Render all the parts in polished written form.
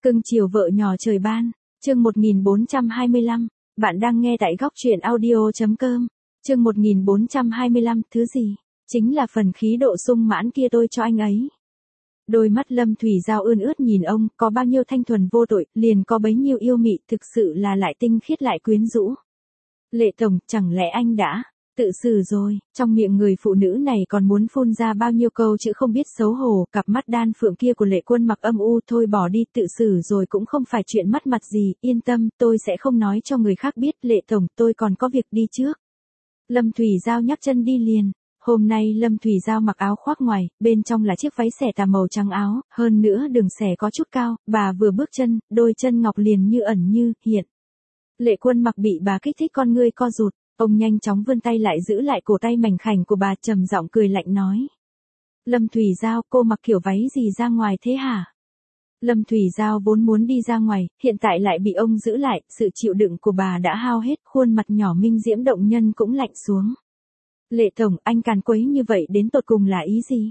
Cưng chiều vợ nhỏ trời ban, chương 1425, bạn đang nghe tại góc truyện audio.com, chương 1425, thứ gì? Chính là phần khí độ sung mãn kia tôi cho anh ấy. Đôi mắt Lâm Thủy Giao ươn ướt nhìn ông, có bao nhiêu thanh thuần vô tội, liền có bấy nhiêu yêu mị, thực sự là lại tinh khiết lại quyến rũ. Lệ Tổng, chẳng lẽ anh đã tự xử rồi? Trong miệng người phụ nữ này còn muốn phun ra bao nhiêu câu chữ không biết xấu hổ, cặp mắt đan phượng kia của Lệ Quân Mặc âm u, thôi bỏ đi, tự xử rồi cũng không phải chuyện mất mặt gì, yên tâm, tôi sẽ không nói cho người khác biết. Lệ Tổng, tôi còn có việc đi trước. Lâm Thủy Giao nhấc chân đi liền. Hôm nay Lâm Thủy Giao mặc áo khoác ngoài, bên trong là chiếc váy xẻ tà màu trắng áo, hơn nữa đường xẻ có chút cao, bà vừa bước chân, đôi chân ngọc liền như ẩn như hiện. Lệ Quân Mặc bị bà kích thích, con ngươi co rụt, ông nhanh chóng vươn tay lại giữ lại cổ tay mảnh khảnh của bà, trầm giọng cười lạnh nói: Lâm Thủy Giao, cô mặc kiểu váy gì ra ngoài thế hả? Lâm Thủy Giao vốn muốn đi ra ngoài, hiện tại lại bị ông giữ lại, sự chịu đựng của bà đã hao hết, khuôn mặt nhỏ minh diễm động nhân cũng lạnh xuống. Lệ Tổng, anh càn quấy như vậy đến tột cùng là ý gì?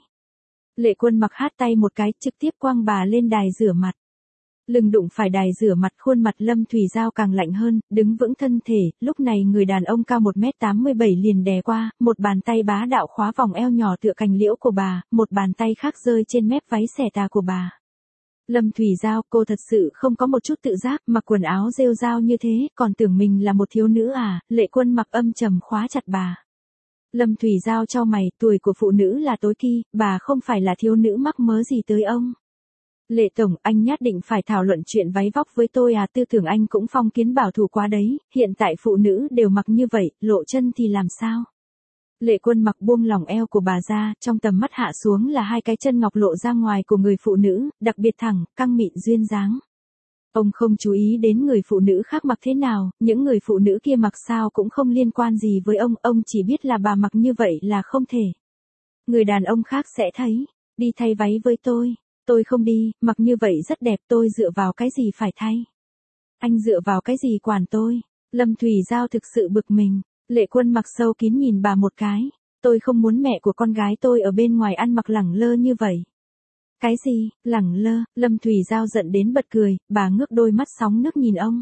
Lệ Quân Mặc hát tay một cái, trực tiếp quăng bà lên đài rửa mặt. Lưng đụng phải đài rửa mặt, khuôn mặt Lâm Thủy Giao càng lạnh hơn, đứng vững thân thể, lúc này người đàn ông cao 1m87 liền đè qua, một bàn tay bá đạo khóa vòng eo nhỏ tựa cành liễu của bà, một bàn tay khác rơi trên mép váy xẻ tà của bà. Lâm Thủy Giao, cô thật sự không có một chút tự giác, mặc quần áo rêu rao như thế, còn tưởng mình là một thiếu nữ à? Lệ Quân Mặc âm trầm khóa chặt bà. Lâm Thủy Giao chau mày, tuổi của phụ nữ là tối kỳ, bà không phải là thiếu nữ mắc mớ gì tới ông. Lệ Tổng, anh nhất định phải thảo luận chuyện váy vóc với tôi à? Tư tưởng anh cũng phong kiến bảo thủ quá đấy, hiện tại phụ nữ đều mặc như vậy, lộ chân thì làm sao? Lệ Quân Mặc buông lỏng eo của bà ra, trong tầm mắt hạ xuống là hai cái chân ngọc lộ ra ngoài của người phụ nữ, đặc biệt thẳng, căng mịn duyên dáng. Ông không chú ý đến người phụ nữ khác mặc thế nào, những người phụ nữ kia mặc sao cũng không liên quan gì với ông chỉ biết là bà mặc như vậy là không thể. Người đàn ông khác sẽ thấy, đi thay váy với tôi không đi, mặc như vậy rất đẹp, tôi dựa vào cái gì phải thay? Anh dựa vào cái gì quản tôi? Lâm Thủy Giao thực sự bực mình. Lệ Quân Mặc sâu kín nhìn bà một cái, tôi không muốn mẹ của con gái tôi ở bên ngoài ăn mặc lẳng lơ như vậy. Cái gì, lẳng lơ? Lâm Thủy Giao giận đến bật cười, bà ngước đôi mắt sóng nước nhìn ông.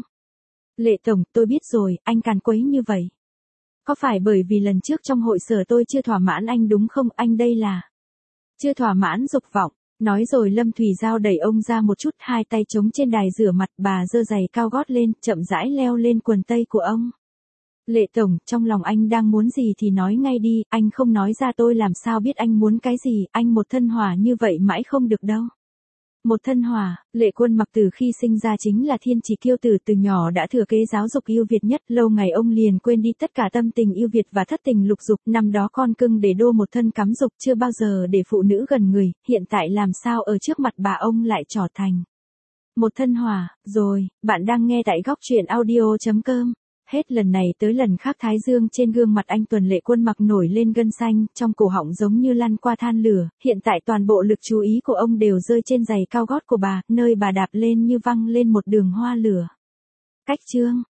Lệ Tổng, tôi biết rồi, anh càn quấy như vậy. Có phải bởi vì lần trước trong hội sở tôi chưa thỏa mãn anh đúng không? Anh đây là chưa thỏa mãn dục vọng. Nói rồi Lâm Thủy Giao đẩy ông ra một chút, hai tay chống trên đài rửa mặt, bà giơ giày cao gót lên, chậm rãi leo lên quần tây của ông. Lệ Tổng, trong lòng anh đang muốn gì thì nói ngay đi, anh không nói ra tôi làm sao biết anh muốn cái gì, anh một thân hỏa như vậy mãi không được đâu. Một thân hỏa, Lệ Quân Mặc từ khi sinh ra chính là thiên chỉ kiêu tử, từ nhỏ đã thừa kế giáo dục yêu Việt nhất, lâu ngày ông liền quên đi tất cả tâm tình yêu Việt và thất tình lục dục, năm đó con cưng để đô một thân cắm dục, chưa bao giờ để phụ nữ gần người, hiện tại làm sao ở trước mặt bà ông lại trỏ thành một thân hỏa. Rồi, bạn đang nghe tại góc truyện audio.com. Hết lần này tới lần khác thái dương trên gương mặt anh tuần Lệ Quân Mặc nổi lên gân xanh, trong cổ họng giống như lăn qua than lửa, hiện tại toàn bộ lực chú ý của ông đều rơi trên giày cao gót của bà, nơi bà đạp lên như văng lên một đường hoa lửa. Cách chương